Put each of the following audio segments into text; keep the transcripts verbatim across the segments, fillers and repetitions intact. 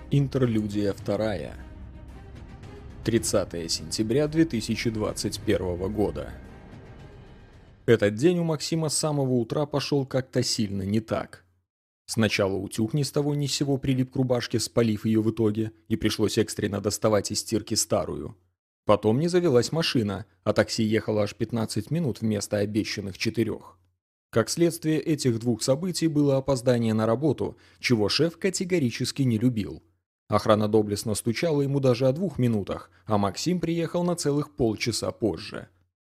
Интерлюдия вторая. тридцатое сентября две тысячи двадцать первого года. Этот день у Максима с самого утра пошел как-то сильно не так. Сначала утюг ни с того ни с сего прилип к рубашке, спалив ее в итоге, и пришлось экстренно доставать из стирки старую. Потом не завелась машина, а такси ехало аж пятнадцать минут вместо обещанных четырех. Как следствие этих двух событий было опоздание на работу, чего шеф категорически не любил. Охрана доблестно стучала ему даже о двух минутах, а Максим приехал на целых полчаса позже.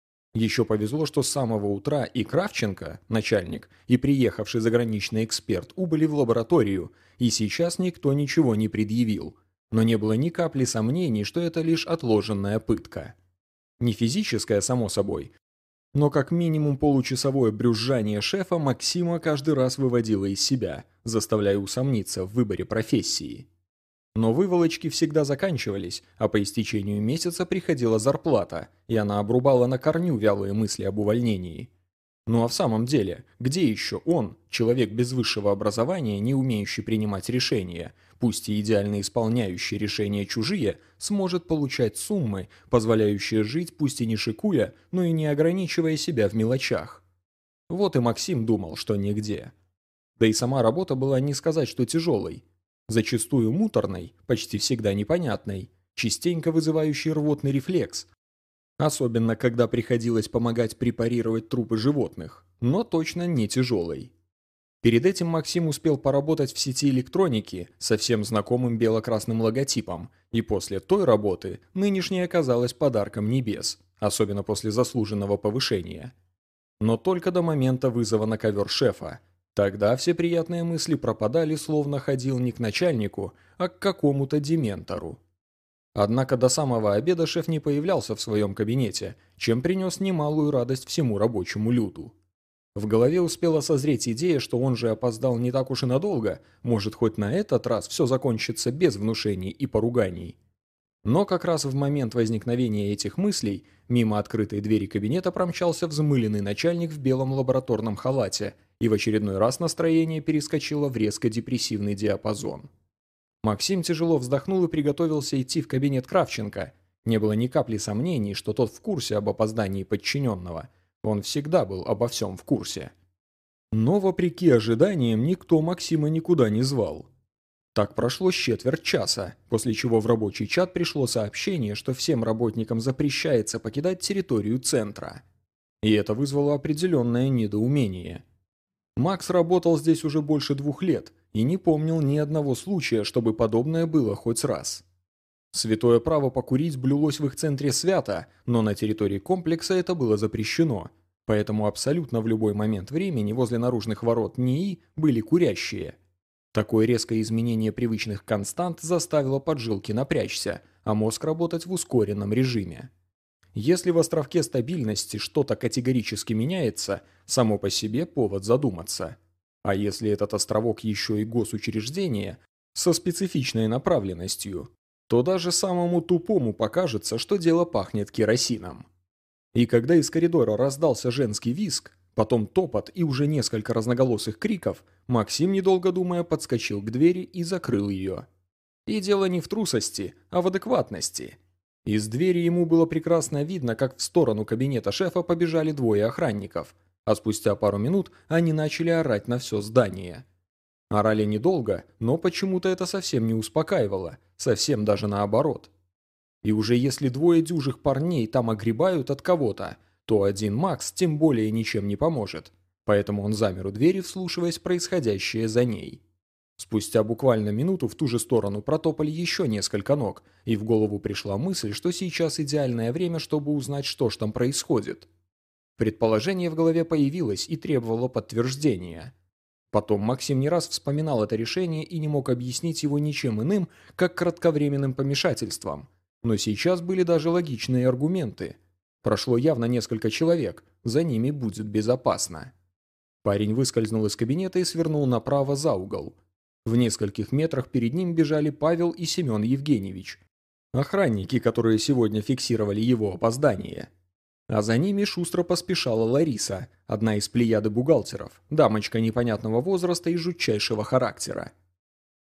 Еще повезло, что с самого утра и Кравченко, начальник, и приехавший заграничный эксперт убыли в лабораторию, и сейчас никто ничего не предъявил. Но не было ни капли сомнений, что это лишь отложенная пытка. Не физическая, само собой, но как минимум получасовое брюзжание шефа Максима каждый раз выводило из себя, заставляя усомниться в выборе профессии. Но выволочки всегда заканчивались, а по истечению месяца приходила зарплата, и она обрубала на корню вялые мысли об увольнении. Ну а в самом деле, где еще он, человек без высшего образования, не умеющий принимать решения, пусть и идеально исполняющий решения чужие, сможет получать суммы, позволяющие жить пусть и не шикуя, но и не ограничивая себя в мелочах? Вот и Максим думал, что нигде. Да и сама работа была не сказать, что тяжелой. Зачастую муторной, почти всегда непонятной, частенько вызывающей рвотный рефлекс, особенно когда приходилось помогать препарировать трупы животных, но точно не тяжелой. Перед этим Максим успел поработать в сети электроники со всем знакомым бело-красным логотипом, и после той работы нынешняя оказалась подарком небес, особенно после заслуженного повышения. Но только до момента вызова на ковер шефа. Тогда все приятные мысли пропадали, словно ходил не к начальнику, а к какому-то дементору. Однако до самого обеда шеф не появлялся в своем кабинете, чем принес немалую радость всему рабочему люду. В голове успела созреть идея, что он же опоздал не так уж и надолго, может, хоть на этот раз все закончится без внушений и поруганий. Но как раз в момент возникновения этих мыслей мимо открытой двери кабинета промчался взмыленный начальник в белом лабораторном халате, и в очередной раз настроение перескочило в резко депрессивный диапазон. Максим тяжело вздохнул и приготовился идти в кабинет Кравченко. Не было ни капли сомнений, что тот в курсе об опоздании подчиненного. Он всегда был обо всем в курсе. Но, вопреки ожиданиям, никто Максима никуда не звал. Так прошло с четверть часа, после чего в рабочий чат пришло сообщение, что всем работникам запрещается покидать территорию центра. И это вызвало определенное недоумение. Макс работал здесь уже больше двух лет и не помнил ни одного случая, чтобы подобное было хоть раз. Святое право покурить блюлось в их центре свято, но на территории комплекса это было запрещено, поэтому абсолютно в любой момент времени возле наружных ворот НИИ были курящие. Такое резкое изменение привычных констант заставило поджилки напрячься, а мозг работать в ускоренном режиме. Если в островке стабильности что-то категорически меняется, само по себе повод задуматься. А если этот островок еще и госучреждение со специфичной направленностью, то даже самому тупому покажется, что дело пахнет керосином. И когда из коридора раздался женский визг, потом топот и уже несколько разноголосых криков, Максим, недолго думая, подскочил к двери и закрыл ее. И дело не в трусости, а в адекватности. Из двери ему было прекрасно видно, как в сторону кабинета шефа побежали двое охранников, а спустя пару минут они начали орать на все здание. Орали недолго, но почему-то это совсем не успокаивало, совсем даже наоборот. И уже если двое дюжих парней там огребают от кого-то, то один Макс тем более ничем не поможет, поэтому он замер у двери, вслушиваясь в происходящее за ней. Спустя буквально минуту в ту же сторону протопали еще несколько ног, и в голову пришла мысль, что сейчас идеальное время, чтобы узнать, что ж там происходит. Предположение в голове появилось и требовало подтверждения. Потом Максим не раз вспоминал это решение и не мог объяснить его ничем иным, как кратковременным помешательством. Но сейчас были даже логичные аргументы. Прошло явно несколько человек, за ними будет безопасно. Парень выскользнул из кабинета и свернул направо за угол. В нескольких метрах перед ним бежали Павел и Семен Евгеньевич, охранники, которые сегодня фиксировали его опоздание. А за ними шустро поспешала Лариса, одна из плеяды бухгалтеров, дамочка непонятного возраста и жутчайшего характера.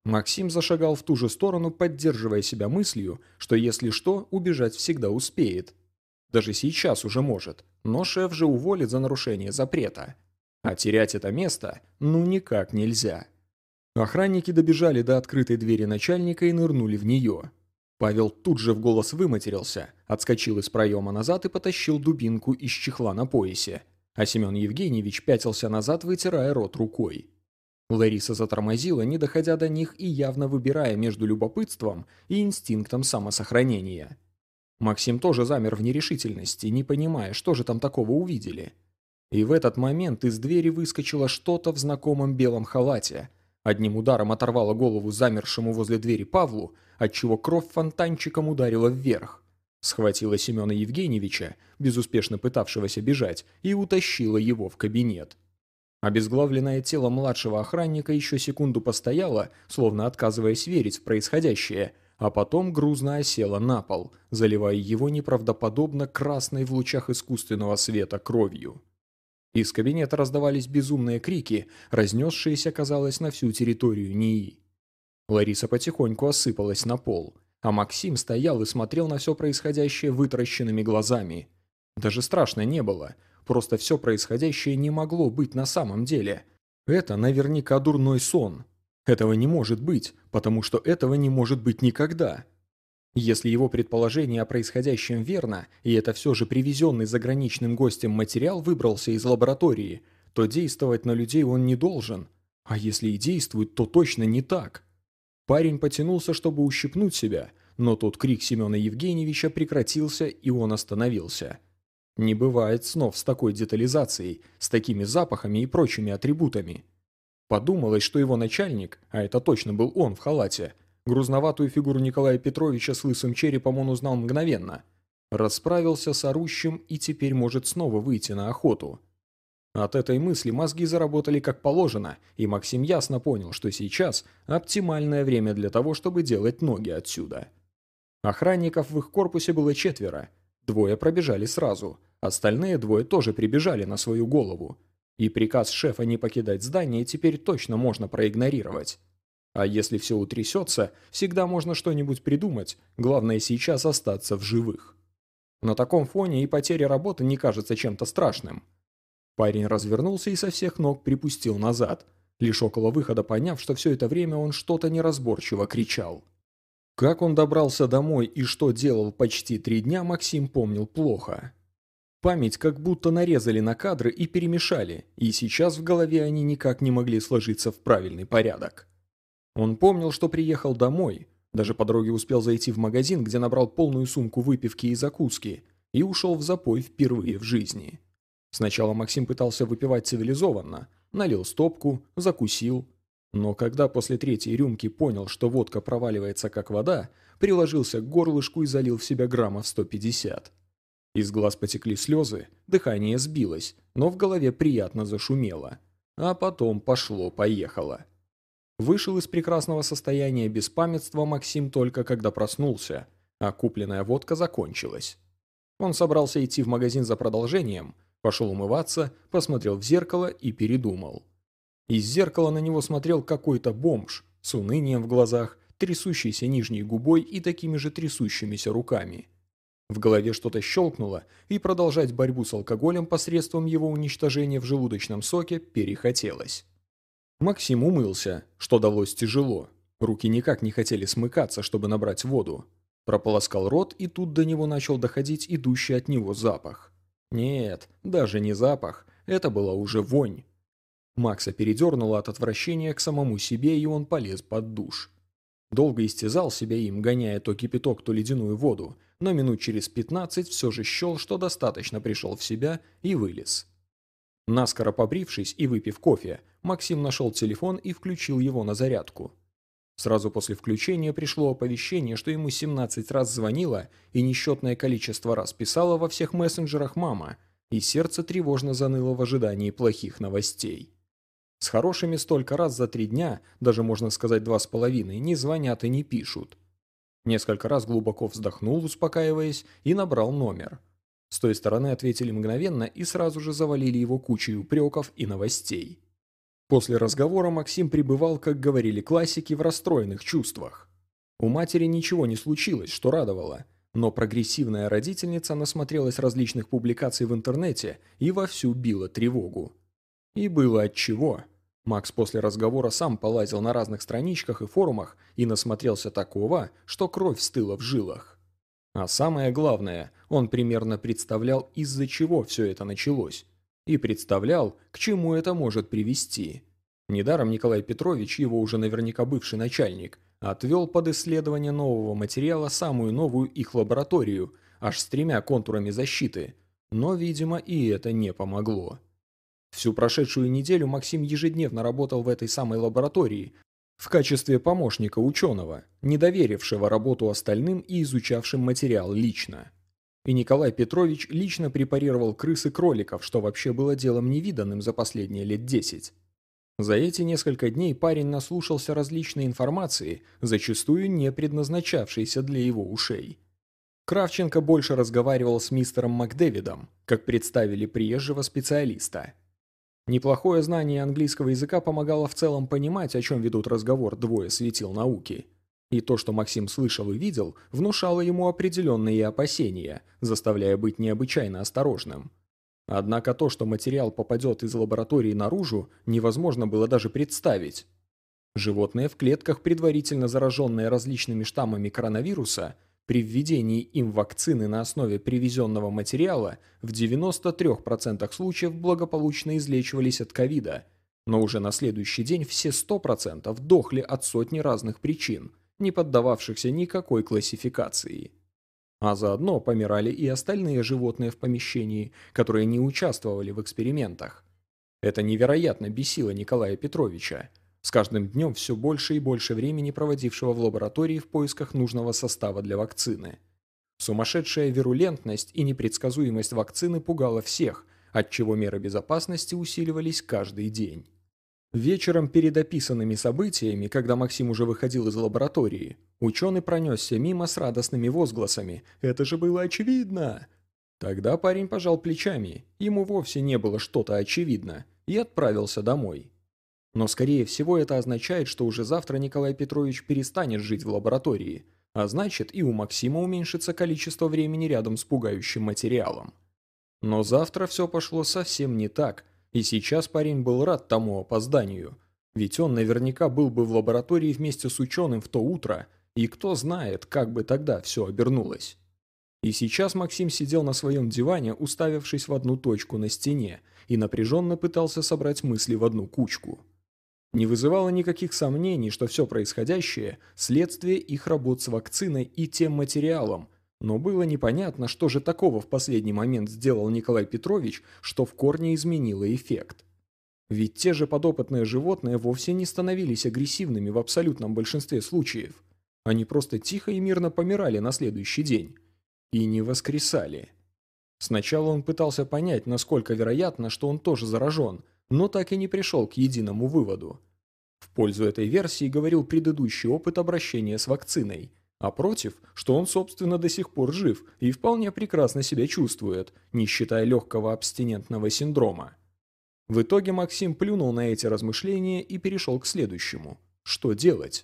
Максим зашагал в ту же сторону, поддерживая себя мыслью, что если что, убежать всегда успеет. Даже сейчас уже может, но шеф же уволит за нарушение запрета. А терять это место ну никак нельзя. Охранники добежали до открытой двери начальника и нырнули в нее. Павел тут же в голос выматерился, отскочил из проема назад и потащил дубинку из чехла на поясе, а Семен Евгеньевич пятился назад, вытирая рот рукой. Лариса затормозила, не доходя до них и явно выбирая между любопытством и инстинктом самосохранения. Максим тоже замер в нерешительности, не понимая, что же там такого увидели. И в этот момент из двери выскочило что-то в знакомом белом халате. Одним ударом оторвало голову замершему возле двери Павлу, отчего кровь фонтанчиком ударила вверх. Схватила Семена Евгеньевича, безуспешно пытавшегося бежать, и утащила его в кабинет. Обезглавленное тело младшего охранника еще секунду постояло, словно отказываясь верить в происходящее, а потом грузно осело на пол, заливая его неправдоподобно красной в лучах искусственного света кровью. Из кабинета раздавались безумные крики, разнесшиеся, казалось, на всю территорию НИИ. Лариса потихоньку осыпалась на пол, а Максим стоял и смотрел на все происходящее вытаращенными глазами. Даже страшно не было, просто все происходящее не могло быть на самом деле. Это наверняка дурной сон. Этого не может быть, потому что этого не может быть никогда. Если его предположение о происходящем верно, и это все же привезенный заграничным гостем материал выбрался из лаборатории, то действовать на людей он не должен. А если и действует, то точно не так. Парень потянулся, чтобы ущипнуть себя, но тот крик Семена Евгеньевича прекратился, и он остановился. Не бывает снов с такой детализацией, с такими запахами и прочими атрибутами. Подумалось, что его начальник, а это точно был он в халате, грузноватую фигуру Николая Петровича с лысым черепом он узнал мгновенно, расправился с орущим и теперь может снова выйти на охоту. От этой мысли мозги заработали как положено, и Максим ясно понял, что сейчас оптимальное время для того, чтобы делать ноги отсюда. Охранников в их корпусе было четверо, двое пробежали сразу, остальные двое тоже прибежали на свою голову. И приказ шефа не покидать здание теперь точно можно проигнорировать. А если все утрясется, всегда можно что-нибудь придумать, главное сейчас остаться в живых. На таком фоне и потеря работы не кажется чем-то страшным. Парень развернулся и со всех ног припустил назад, лишь около выхода поняв, что все это время он что-то неразборчиво кричал. Как он добрался домой и что делал почти три дня, Максим помнил плохо. Память как будто нарезали на кадры и перемешали, и сейчас в голове они никак не могли сложиться в правильный порядок. Он помнил, что приехал домой, даже по дороге успел зайти в магазин, где набрал полную сумку выпивки и закуски, и ушел в запой впервые в жизни. Сначала Максим пытался выпивать цивилизованно, налил стопку, закусил, но когда после третьей рюмки понял, что водка проваливается как вода, приложился к горлышку и залил в себя граммов сто пятьдесят. Из глаз потекли слезы, дыхание сбилось, но в голове приятно зашумело. А потом пошло-поехало. Вышел из прекрасного состояния беспамятства Максим только когда проснулся, а купленная водка закончилась. Он собрался идти в магазин за продолжением, пошел умываться, посмотрел в зеркало и передумал. Из зеркала на него смотрел какой-то бомж с унынием в глазах, трясущейся нижней губой и такими же трясущимися руками. В голове что-то щелкнуло, и продолжать борьбу с алкоголем посредством его уничтожения в желудочном соке перехотелось. Максим умылся, что далось тяжело. Руки никак не хотели смыкаться, чтобы набрать воду. Прополоскал рот, и тут до него начал доходить идущий от него запах. Нет, даже не запах, это была уже вонь. Макса передернуло от отвращения к самому себе, и он полез под душ. Долго истязал себя им, гоняя то кипяток, то ледяную воду, но минут через пятнадцать все же счел, что достаточно пришел в себя и вылез. Наскоро побрившись и выпив кофе, Максим нашел телефон и включил его на зарядку. Сразу после включения пришло оповещение, что ему семнадцать раз звонила и несчетное количество раз писала во всех мессенджерах мама, и сердце тревожно заныло в ожидании плохих новостей. С хорошими столько раз за три дня, даже можно сказать два с половиной, не звонят и не пишут. Несколько раз глубоко вздохнул, успокаиваясь, и набрал номер. С той стороны ответили мгновенно и сразу же завалили его кучей упреков и новостей. После разговора Максим пребывал, как говорили классики, в расстроенных чувствах. У матери ничего не случилось, что радовало, но прогрессивная родительница насмотрелась различных публикаций в интернете и вовсю била тревогу. И было отчего. Макс после разговора сам полазил на разных страничках и форумах и насмотрелся такого, что кровь стыла в жилах. А самое главное, он примерно представлял, из-за чего все это началось. И представлял, к чему это может привести. Недаром Николай Петрович, его уже наверняка бывший начальник, отвел под исследование нового материала самую новую их лабораторию, аж с тремя контурами защиты. Но, видимо, и это не помогло. Всю прошедшую неделю Максим ежедневно работал в этой самой лаборатории в качестве помощника ученого, не доверившего работу остальным и изучавшим материал лично. И Николай Петрович лично препарировал крыс и кроликов, что вообще было делом невиданным за последние лет десять. За эти несколько дней парень наслушался различной информации, зачастую не предназначавшейся для его ушей. Кравченко больше разговаривал с мистером Макдэвидом, как представили приезжего специалиста. Неплохое знание английского языка помогало в целом понимать, о чем ведут разговор двое светил науки. И то, что Максим слышал и видел, внушало ему определенные опасения, заставляя быть необычайно осторожным. Однако то, что материал попадет из лаборатории наружу, невозможно было даже представить. Животные в клетках, предварительно зараженные различными штаммами коронавируса, при введении им вакцины на основе привезенного материала в девяноста трёх процентах случаев благополучно излечивались от ковида, но уже на следующий день все сто процентов дохли от сотни разных причин, не поддававшихся никакой классификации. А заодно помирали и остальные животные в помещении, которые не участвовали в экспериментах. Это невероятно бесило Николая Петровича, с каждым днем все больше и больше времени проводившего в лаборатории в поисках нужного состава для вакцины. Сумасшедшая вирулентность и непредсказуемость вакцины пугала всех, отчего меры безопасности усиливались каждый день. Вечером перед описанными событиями, когда Максим уже выходил из лаборатории, ученый пронесся мимо с радостными возгласами «Это же было очевидно!». Тогда парень пожал плечами, ему вовсе не было что-то очевидно, и отправился домой. Но скорее всего это означает, что уже завтра Николай Петрович перестанет жить в лаборатории, а значит и у Максима уменьшится количество времени рядом с пугающим материалом. Но завтра все пошло совсем не так, и сейчас парень был рад тому опозданию, ведь он наверняка был бы в лаборатории вместе с ученым в то утро, и кто знает, как бы тогда все обернулось. И сейчас Максим сидел на своем диване, уставившись в одну точку на стене, и напряженно пытался собрать мысли в одну кучку. Не вызывало никаких сомнений, что все происходящее – следствие их работ с вакциной и тем материалом, но было непонятно, что же такого в последний момент сделал Николай Петрович, что в корне изменило эффект. Ведь те же подопытные животные вовсе не становились агрессивными в абсолютном большинстве случаев. Они просто тихо и мирно помирали на следующий день. И не воскресали. Сначала он пытался понять, насколько вероятно, что он тоже заражен, но так и не пришел к единому выводу. В пользу этой версии говорил предыдущий опыт обращения с вакциной, а против, что он, собственно, до сих пор жив и вполне прекрасно себя чувствует, не считая легкого абстинентного синдрома. В итоге Максим плюнул на эти размышления и перешел к следующему. Что делать?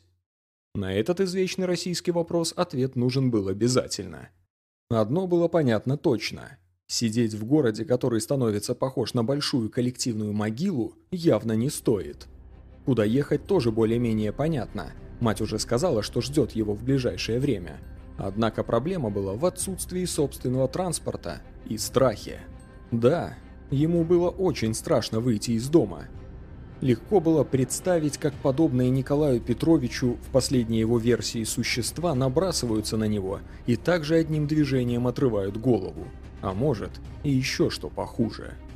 На этот извечный российский вопрос ответ нужен был обязательно. Одно было понятно точно. Сидеть в городе, который становится похож на большую коллективную могилу, явно не стоит. Куда ехать тоже более-менее понятно. Мать уже сказала, что ждет его в ближайшее время. Однако проблема была в отсутствии собственного транспорта и страхе. Да, ему было очень страшно выйти из дома. Легко было представить, как подобные Николаю Петровичу в последней его версии существа набрасываются на него и также одним движением отрывают голову. А может, и еще что похуже.